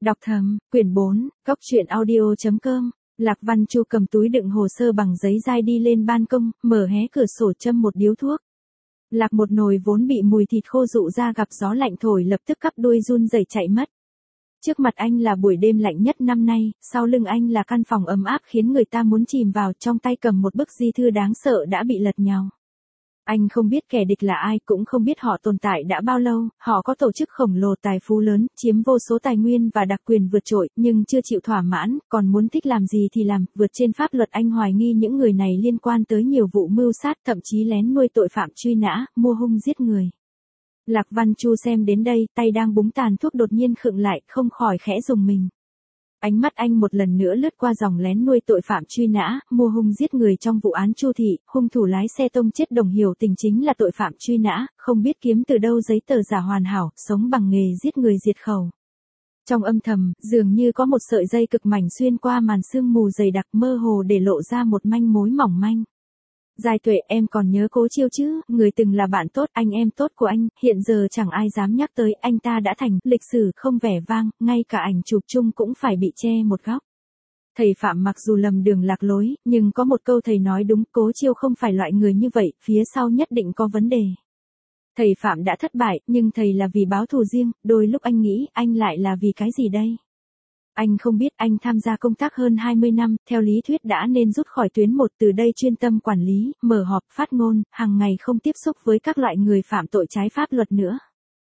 Đọc thầm, quyển 4, Cốc truyện audio.com. Lạc Văn Chu cầm túi đựng hồ sơ bằng giấy dai đi lên ban công, mở hé cửa sổ châm một điếu thuốc. Lạc một nồi vốn bị mùi thịt khô dụ ra gặp gió lạnh thổi lập tức cắp đuôi run rẩy chạy mất. Trước mặt anh là buổi đêm lạnh nhất năm nay, sau lưng anh là căn phòng ấm áp khiến người ta muốn chìm vào, trong tay cầm một bức di thư đáng sợ đã bị lật nhào. Anh không biết kẻ địch là ai, cũng không biết họ tồn tại đã bao lâu, họ có tổ chức khổng lồ tài phú lớn, chiếm vô số tài nguyên và đặc quyền vượt trội, nhưng chưa chịu thỏa mãn, còn muốn thích làm gì thì làm, vượt trên pháp luật. Anh hoài nghi những người này liên quan tới nhiều vụ mưu sát, thậm chí lén nuôi tội phạm truy nã, mua hung giết người. Lạc Văn Chu xem đến đây, tay đang búng tàn thuốc đột nhiên khựng lại, không khỏi khẽ rùng mình. Ánh mắt anh một lần nữa lướt qua dòng lén nuôi tội phạm truy nã, mua hung giết người trong vụ án Chu Thị, hung thủ lái xe tông chết Đồng Hiểu Tình chính là tội phạm truy nã, không biết kiếm từ đâu giấy tờ giả hoàn hảo, sống bằng nghề giết người diệt khẩu. Trong âm thầm, dường như có một sợi dây cực mảnh xuyên qua màn sương mù dày đặc mơ hồ để lộ ra một manh mối mỏng manh. Giai Tuệ, em còn nhớ Cố Chiêu chứ, người từng là bạn tốt, anh em tốt của anh, hiện giờ chẳng ai dám nhắc tới, anh ta đã thành lịch sử không vẻ vang, ngay cả ảnh chụp chung cũng phải bị che một góc. Thầy Phạm mặc dù lầm đường lạc lối, nhưng có một câu thầy nói đúng, Cố Chiêu không phải loại người như vậy, phía sau nhất định có vấn đề. Thầy Phạm đã thất bại, nhưng thầy là vì báo thù riêng, đôi lúc anh nghĩ, anh lại là vì cái gì đây? Anh không biết, anh tham gia công tác hơn 20 năm, theo lý thuyết đã nên rút khỏi tuyến 1, từ đây chuyên tâm quản lý, mở họp, phát ngôn, hàng ngày không tiếp xúc với các loại người phạm tội trái pháp luật nữa.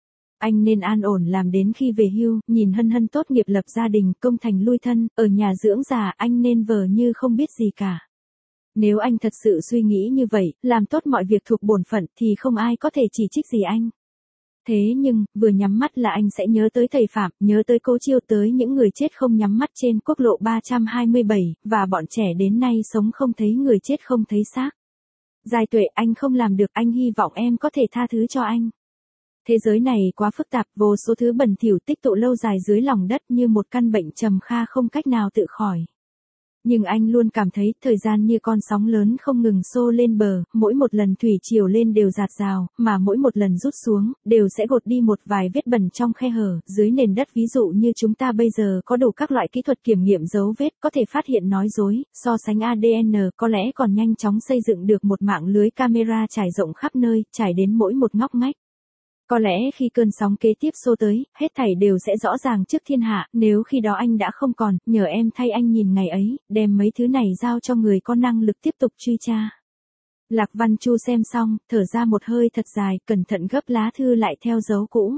Anh nên an ổn làm đến khi về hưu, nhìn Hân Hân tốt nghiệp lập gia đình, công thành lui thân, ở nhà dưỡng già, anh nên vờ như không biết gì cả. Nếu anh thật sự suy nghĩ như vậy, làm tốt mọi việc thuộc bổn phận thì không ai có thể chỉ trích gì anh. Thế nhưng, vừa nhắm mắt là anh sẽ nhớ tới thầy Phạm, nhớ tới Cố Chiêu, tới những người chết không nhắm mắt trên quốc lộ 327, và bọn trẻ đến nay sống không thấy người chết không thấy xác. Giai Tuệ, anh không làm được, anh hy vọng em có thể tha thứ cho anh. Thế giới này quá phức tạp, vô số thứ bẩn thỉu tích tụ lâu dài dưới lòng đất như một căn bệnh trầm kha không cách nào tự khỏi. Nhưng anh luôn cảm thấy thời gian như con sóng lớn không ngừng xô lên bờ, mỗi một lần thủy triều lên đều dạt dào, mà mỗi một lần rút xuống, đều sẽ gột đi một vài vết bẩn trong khe hở, dưới nền đất. Ví dụ như chúng ta bây giờ có đủ các loại kỹ thuật kiểm nghiệm dấu vết, có thể phát hiện nói dối, so sánh ADN, có lẽ còn nhanh chóng xây dựng được một mạng lưới camera trải rộng khắp nơi, trải đến mỗi một ngóc ngách. Có lẽ khi cơn sóng kế tiếp xô tới, hết thảy đều sẽ rõ ràng trước thiên hạ, nếu khi đó anh đã không còn, nhờ em thay anh nhìn ngày ấy, đem mấy thứ này giao cho người có năng lực tiếp tục truy tra. Lạc Văn Chu xem xong, thở ra một hơi thật dài, cẩn thận gấp lá thư lại theo dấu cũ.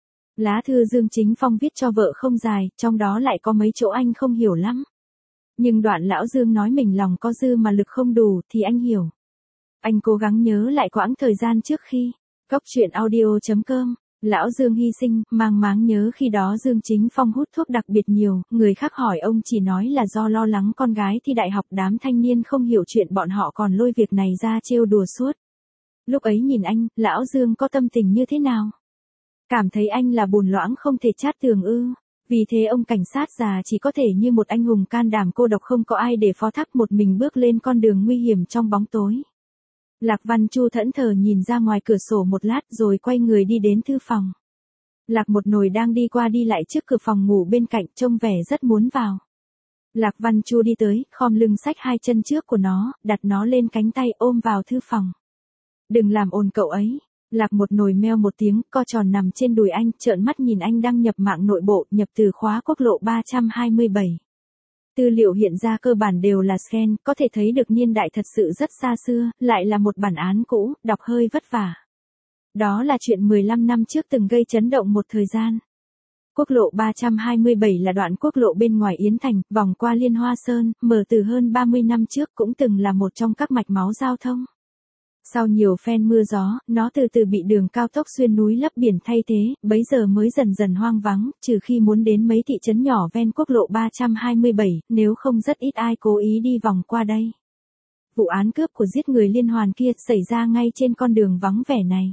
Lá thư Dương Chính Phong viết cho vợ không dài, trong đó lại có mấy chỗ anh không hiểu lắm. Nhưng đoạn lão Dương nói mình lòng có dư mà lực không đủ, thì anh hiểu. Anh cố gắng nhớ lại quãng thời gian trước khi Cốc truyện audio.com, lão Dương hy sinh, mang máng nhớ khi đó Dương Chính Phong hút thuốc đặc biệt nhiều, người khác hỏi ông chỉ nói là do lo lắng con gái thi đại học. Đám thanh niên không hiểu chuyện bọn họ còn lôi việc này ra trêu đùa suốt. Lúc ấy nhìn anh, lão Dương có tâm tình như thế nào? Cảm thấy anh là bùn loãng không thể chát tường ư? Vì thế ông cảnh sát già chỉ có thể như một anh hùng can đảm cô độc không có ai để phó thác, một mình bước lên con đường nguy hiểm trong bóng tối. Lạc Văn Chu thẫn thờ nhìn ra ngoài cửa sổ một lát rồi quay người đi đến thư phòng. Lạc một nồi đang đi qua đi lại trước cửa phòng ngủ bên cạnh, trông vẻ rất muốn vào. Lạc Văn Chu đi tới, khom lưng xách hai chân trước của nó, đặt nó lên cánh tay ôm vào thư phòng. Đừng làm ồn cậu ấy. Lạc một nồi meo một tiếng, co tròn nằm trên đùi anh, trợn mắt nhìn anh đăng nhập mạng nội bộ, nhập từ khóa quốc lộ 327. Tư liệu hiện ra cơ bản đều là scan, có thể thấy được niên đại thật sự rất xa xưa, lại là một bản án cũ, đọc hơi vất vả. Đó là chuyện 15 năm trước từng gây chấn động một thời gian. Quốc lộ 327 là đoạn quốc lộ bên ngoài Yến Thành, vòng qua Liên Hoa Sơn, mở từ hơn 30 năm trước, cũng từng là một trong các mạch máu giao thông. Sau nhiều phen mưa gió, nó từ từ bị đường cao tốc xuyên núi lấp biển thay thế, bấy giờ mới dần dần hoang vắng, trừ khi muốn đến mấy thị trấn nhỏ ven quốc lộ 327, nếu không rất ít ai cố ý đi vòng qua đây. Vụ án cướp của giết người liên hoàn kia xảy ra ngay trên con đường vắng vẻ này.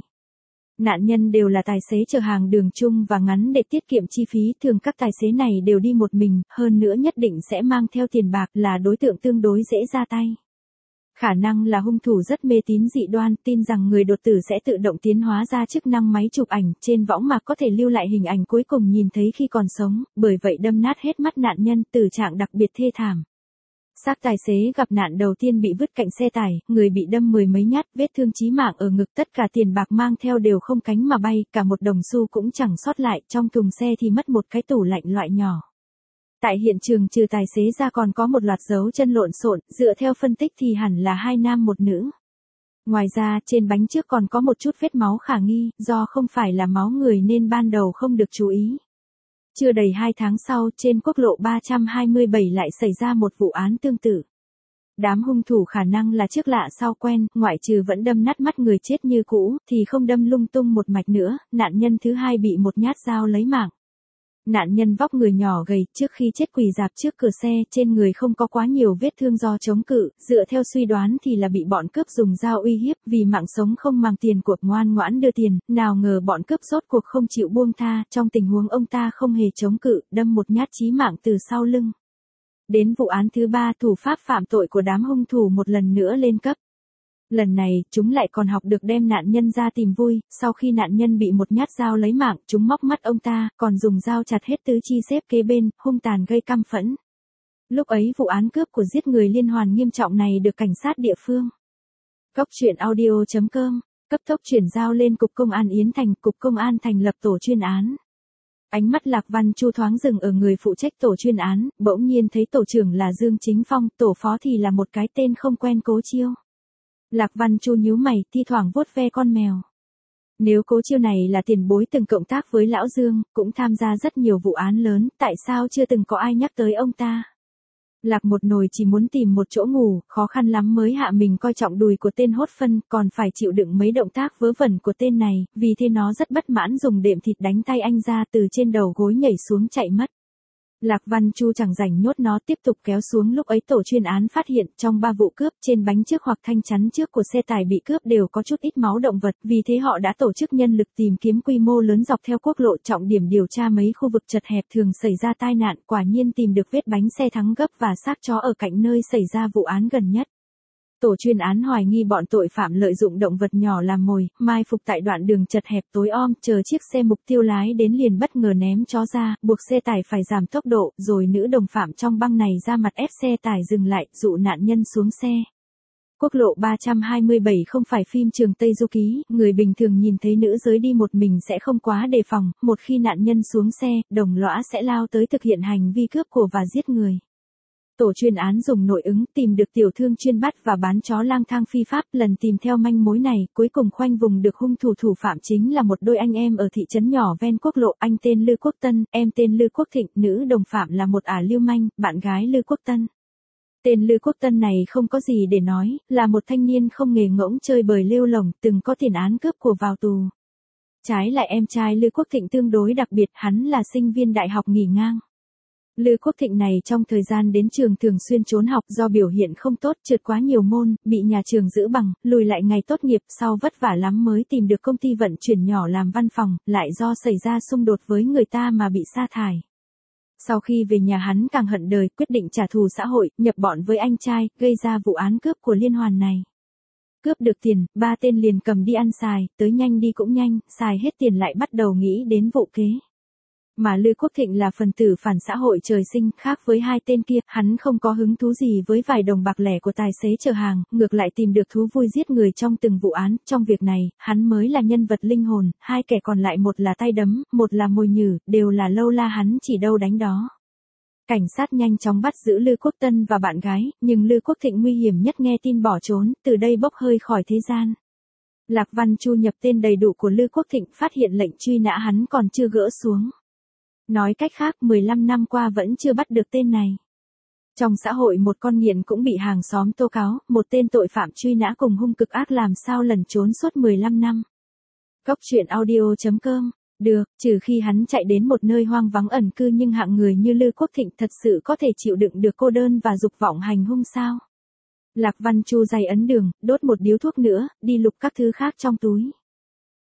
Nạn nhân đều là tài xế chở hàng đường chung và ngắn để tiết kiệm chi phí, thường các tài xế này đều đi một mình, hơn nữa nhất định sẽ mang theo tiền bạc, là đối tượng tương đối dễ ra tay. Khả năng là hung thủ rất mê tín dị đoan, tin rằng người đột tử sẽ tự động tiến hóa ra chức năng máy chụp ảnh, trên võng mạc có thể lưu lại hình ảnh cuối cùng nhìn thấy khi còn sống, bởi vậy đâm nát hết mắt nạn nhân, tử trạng đặc biệt thê thảm. Xác tài xế gặp nạn đầu tiên bị vứt cạnh xe tải, người bị đâm 10 mấy nhát, vết thương chí mạng ở ngực, tất cả tiền bạc mang theo đều không cánh mà bay, cả một đồng xu cũng chẳng sót lại, trong thùng xe thì mất một cái tủ lạnh loại nhỏ. Tại hiện trường trừ tài xế ra còn có một loạt dấu chân lộn xộn, dựa theo phân tích thì hẳn là 2 nam 1 nữ. Ngoài ra, trên bánh trước còn có một chút vết máu khả nghi, do không phải là máu người nên ban đầu không được chú ý. Chưa đầy 2 tháng sau, trên quốc lộ 327 lại xảy ra một vụ án tương tự. Đám hung thủ khả năng là trước lạ sau quen, ngoại trừ vẫn đâm nát mắt người chết như cũ, thì không đâm lung tung một mạch nữa, nạn nhân thứ hai bị một nhát dao lấy mạng. Nạn nhân vóc người nhỏ gầy, trước khi chết quỳ rạp trước cửa xe, trên người không có quá nhiều vết thương do chống cự, dựa theo suy đoán thì là bị bọn cướp dùng dao uy hiếp, vì mạng sống không màng tiền cuộc ngoan ngoãn đưa tiền, nào ngờ bọn cướp rốt cuộc không chịu buông tha, trong tình huống ông ta không hề chống cự, đâm một nhát chí mạng từ sau lưng. Đến vụ án thứ 3, thủ pháp phạm tội của đám hung thủ một lần nữa lên cấp. Lần này, chúng lại còn học được đem nạn nhân ra tìm vui, sau khi nạn nhân bị một nhát dao lấy mạng, chúng móc mắt ông ta, còn dùng dao chặt hết tứ chi xếp kế bên, hung tàn gây căm phẫn. Lúc ấy vụ án cướp của giết người liên hoàn nghiêm trọng này được cảnh sát địa phương. Cốc truyện audio.com, cấp tốc chuyển giao lên Cục Công an Yến Thành, Cục Công an thành lập tổ chuyên án. Ánh mắt Lạc Văn Chu thoáng dừng ở người phụ trách tổ chuyên án, bỗng nhiên thấy tổ trưởng là Dương Chính Phong, tổ phó thì là một cái tên không quen Cố Chiêu. Lạc Văn Chu nhíu mày, thi thoảng vuốt ve con mèo. Nếu Cố Chiêu này là tiền bối từng cộng tác với Lão Dương, cũng tham gia rất nhiều vụ án lớn, tại sao chưa từng có ai nhắc tới ông ta? Lạc một nồi chỉ muốn tìm một chỗ ngủ, khó khăn lắm mới hạ mình coi trọng đùi của tên hốt phân, còn phải chịu đựng mấy động tác vớ vẩn của tên này, vì thế nó rất bất mãn dùng đệm thịt đánh tay anh ra từ trên đầu gối nhảy xuống chạy mất. Lạc Văn Chu chẳng rảnh nhốt nó tiếp tục kéo xuống, lúc ấy tổ chuyên án phát hiện trong 3 vụ cướp trên bánh trước hoặc thanh chắn trước của xe tải bị cướp đều có chút ít máu động vật, vì thế họ đã tổ chức nhân lực tìm kiếm quy mô lớn dọc theo quốc lộ, trọng điểm điều tra mấy khu vực chật hẹp thường xảy ra tai nạn, quả nhiên tìm được vết bánh xe thắng gấp và xác chó ở cạnh nơi xảy ra vụ án gần nhất. Tổ chuyên án hoài nghi bọn tội phạm lợi dụng động vật nhỏ làm mồi, mai phục tại đoạn đường chật hẹp tối om, chờ chiếc xe mục tiêu lái đến liền bất ngờ ném chó ra, buộc xe tải phải giảm tốc độ, rồi nữ đồng phạm trong băng này ra mặt ép xe tải dừng lại, dụ nạn nhân xuống xe. Quốc lộ 327 không phải phim Trường Tây Du Ký, người bình thường nhìn thấy nữ giới đi một mình sẽ không quá đề phòng, một khi nạn nhân xuống xe, đồng lõa sẽ lao tới thực hiện hành vi cướp của và giết người. Tổ chuyên án dùng nội ứng tìm được tiểu thương chuyên bắt và bán chó lang thang phi pháp, lần tìm theo manh mối này, cuối cùng khoanh vùng được hung thủ, thủ phạm chính là một đôi anh em ở thị trấn nhỏ ven quốc lộ, anh tên Lư Quốc Tân, em tên Lư Quốc Thịnh, nữ đồng phạm là một ả lưu manh, bạn gái Lư Quốc Tân. Tên Lư Quốc Tân này không có gì để nói, là một thanh niên không nghề ngỗng chơi bời lêu lổng, từng có tiền án cướp của vào tù. Trái lại em trai Lư Quốc Thịnh tương đối đặc biệt, hắn là sinh viên đại học nghỉ ngang. Lư Quốc Thịnh này trong thời gian đến trường thường xuyên trốn học do biểu hiện không tốt, trượt quá nhiều môn, bị nhà trường giữ bằng, lùi lại ngày tốt nghiệp, sau vất vả lắm mới tìm được công ty vận chuyển nhỏ làm văn phòng, lại do xảy ra xung đột với người ta mà bị sa thải. Sau khi về nhà hắn càng hận đời, quyết định trả thù xã hội, nhập bọn với anh trai, gây ra vụ án cướp của liên hoàn này. Cướp được tiền, 3 tên liền cầm đi ăn xài, tới nhanh đi cũng nhanh, xài hết tiền lại bắt đầu nghĩ đến vụ kế. Mà Lư Quốc Thịnh là phần tử phản xã hội trời sinh, khác với 2 tên kia, hắn không có hứng thú gì với vài đồng bạc lẻ của tài xế chở hàng, ngược lại tìm được thú vui giết người trong từng vụ án, trong việc này, hắn mới là nhân vật linh hồn, 2 kẻ còn lại một là tay đấm, một là mồi nhử, đều là lâu la hắn chỉ đâu đánh đó. Cảnh sát nhanh chóng bắt giữ Lư Quốc Tân và bạn gái, nhưng Lư Quốc Thịnh nguy hiểm nhất nghe tin bỏ trốn, từ đây bốc hơi khỏi thế gian. Lạc Văn Chu nhập tên đầy đủ của Lư Quốc Thịnh, phát hiện lệnh truy nã hắn còn chưa gỡ xuống. Nói cách khác, 15 năm qua vẫn chưa bắt được tên này. Trong xã hội một con nghiện cũng bị hàng xóm tố cáo, một tên tội phạm truy nã cùng hung cực ác làm sao lẩn trốn suốt 15 năm. Cốc truyện audio.com, được, trừ khi hắn chạy đến một nơi hoang vắng ẩn cư, nhưng hạng người như Lư Quốc Thịnh thật sự có thể chịu đựng được cô đơn và dục vọng hành hung sao? Lạc Văn Chu dày ấn đường, đốt một điếu thuốc nữa, đi lục các thứ khác trong túi.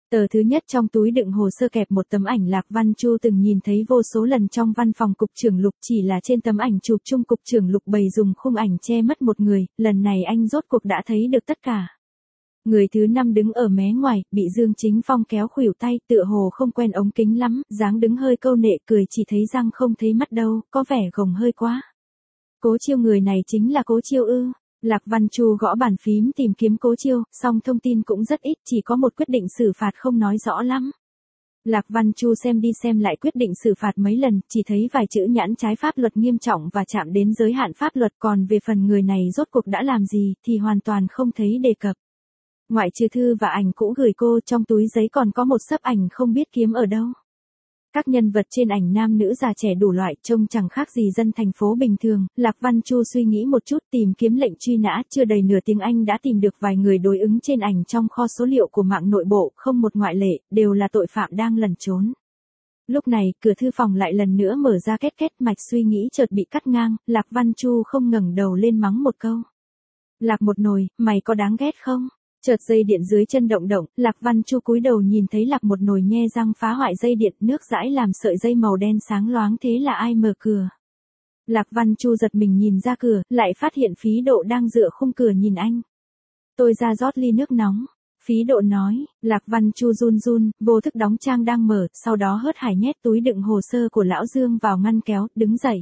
Tờ thứ nhất trong túi đựng hồ sơ kẹp một tấm ảnh Lạc Văn Chu từng nhìn thấy vô số lần trong văn phòng cục trưởng Lục, chỉ là trên tấm ảnh chụp chung cục trưởng Lục bày dùng khung ảnh che mất một người, lần này anh rốt cuộc đã thấy được tất cả. Người thứ năm đứng ở mé ngoài, bị Dương Chính Phong kéo khuỷu tay, tựa hồ không quen ống kính lắm, dáng đứng hơi câu nệ, cười chỉ thấy răng không thấy mắt đâu, có vẻ gồng hơi quá. Cố Chiêu, người này chính là Cố Chiêu ư? Lạc Văn Chu gõ bàn phím tìm kiếm Cố Chiêu, song thông tin cũng rất ít, chỉ có một quyết định xử phạt không nói rõ lắm. Lạc Văn Chu xem đi xem lại quyết định xử phạt mấy lần, chỉ thấy vài chữ nhãn trái pháp luật nghiêm trọng và chạm đến giới hạn pháp luật, còn về phần người này rốt cuộc đã làm gì thì hoàn toàn không thấy đề cập. Ngoại trừ thư và ảnh cũ gửi cô, trong túi giấy còn có một xấp ảnh không biết kiếm ở đâu. Các nhân vật trên ảnh nam nữ già trẻ đủ loại, trông chẳng khác gì dân thành phố bình thường. Lạc Văn Chu suy nghĩ một chút, tìm kiếm lệnh truy nã, chưa đầy nửa tiếng anh đã tìm được vài người đối ứng trên ảnh trong kho số liệu của mạng nội bộ, không một ngoại lệ, đều là tội phạm đang lẩn trốn. Lúc này, cửa thư phòng lại lần nữa mở ra két két, mạch suy nghĩ chợt bị cắt ngang, Lạc Văn Chu không ngẩng đầu lên mắng một câu. Lạc một nồi, mày có đáng ghét không? Chợt dây điện dưới chân động động, Lạc Văn Chu cúi đầu nhìn thấy Lạc một nồi nhe răng phá hoại dây điện, nước dãi làm sợi dây màu đen sáng loáng, thế là ai mở cửa? Lạc Văn Chu giật mình nhìn ra cửa, lại phát hiện Phí Độ đang dựa khung cửa nhìn anh. Tôi ra rót ly nước nóng. Phí Độ nói. Lạc Văn Chu run run, vô thức đóng trang đang mở, sau đó hớt hải nhét túi đựng hồ sơ của Lão Dương vào ngăn kéo, đứng dậy.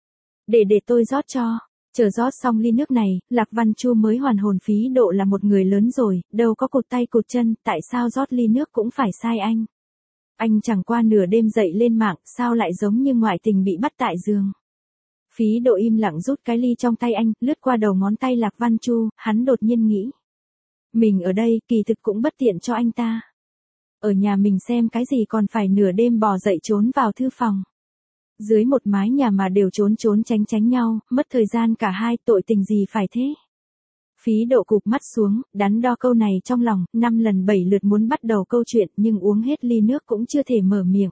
Để tôi rót cho. Chờ rót xong ly nước này, Lạc Văn Chu mới hoàn hồn. Phí Độ là một người lớn rồi, đâu có cụt tay cụt chân, tại sao rót ly nước cũng phải sai anh. Anh chẳng qua nửa đêm dậy lên mạng, sao lại giống như ngoại tình bị bắt tại giường. Phí Độ im lặng rút cái ly trong tay anh, lướt qua đầu ngón tay Lạc Văn Chu, hắn đột nhiên nghĩ. Mình ở đây, kỳ thực cũng bất tiện cho anh ta. Ở nhà mình xem cái gì còn phải nửa đêm bò dậy trốn vào thư phòng. Dưới một mái nhà mà đều trốn tránh nhau, mất thời gian cả hai, tội tình gì phải thế? Phí Độ cụp mắt xuống, đắn đo câu này trong lòng, 5 lần 7 lượt muốn bắt đầu câu chuyện, nhưng uống hết ly nước cũng chưa thể mở miệng.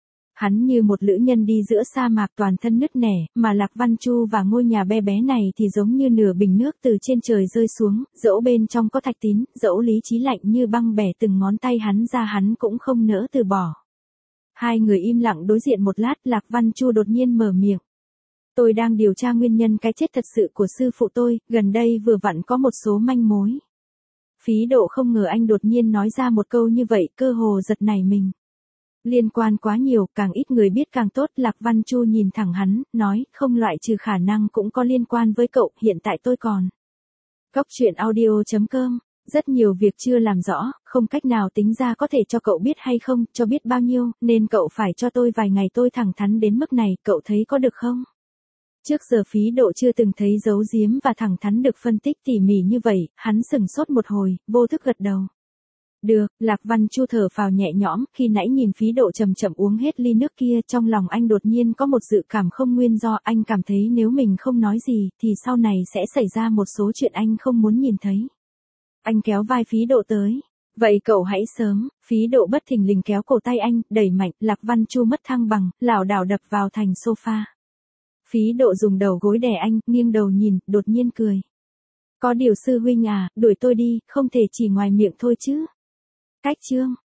Hắn như một lữ nhân đi giữa sa mạc, toàn thân nứt nẻ, mà Lạc Văn Chu và ngôi nhà bé bé này thì giống như nửa bình nước từ trên trời rơi xuống, dẫu bên trong có thạch tín, dẫu lý trí lạnh như băng bẻ từng ngón tay hắn ra, hắn cũng không nỡ từ bỏ. Hai người im lặng đối diện một lát, Lạc Văn Chu đột nhiên mở miệng. Tôi đang điều tra nguyên nhân cái chết thật sự của sư phụ tôi, gần đây vừa vặn có một số manh mối. Phí Độ không ngờ anh đột nhiên nói ra một câu như vậy, cơ hồ giật nảy mình. Liên quan quá nhiều, càng ít người biết càng tốt. Lạc Văn Chu nhìn thẳng hắn, nói, không loại trừ khả năng cũng có liên quan với cậu, hiện tại tôi còn. Góc truyện audio.com. Rất nhiều việc chưa làm rõ, không cách nào tính ra có thể cho cậu biết hay không, cho biết bao nhiêu, nên cậu phải cho tôi vài ngày tôi thẳng thắn đến mức này, cậu thấy có được không? Trước giờ Phí Độ chưa từng thấy giấu giếm và thẳng thắn được phân tích tỉ mỉ như vậy, hắn sững sốt một hồi, vô thức gật đầu. Được, Lạc Văn Chu thở phào nhẹ nhõm, khi nãy nhìn Phí Độ chậm chậm uống hết ly nước kia, trong lòng anh đột nhiên có một dự cảm không nguyên do, anh cảm thấy nếu mình không nói gì, thì sau này sẽ xảy ra một số chuyện anh không muốn nhìn thấy. Anh kéo vai Phí Độ tới. Vậy cậu hãy sớm. Phí Độ bất thình lình kéo cổ tay anh, đẩy mạnh, Lạc Văn Chu mất thăng bằng, lảo đảo đập vào thành sofa. Phí Độ dùng đầu gối đè anh, nghiêng đầu nhìn, đột nhiên cười. Có điều sư huynh à, đuổi tôi đi, không thể chỉ ngoài miệng thôi chứ. Cách chương.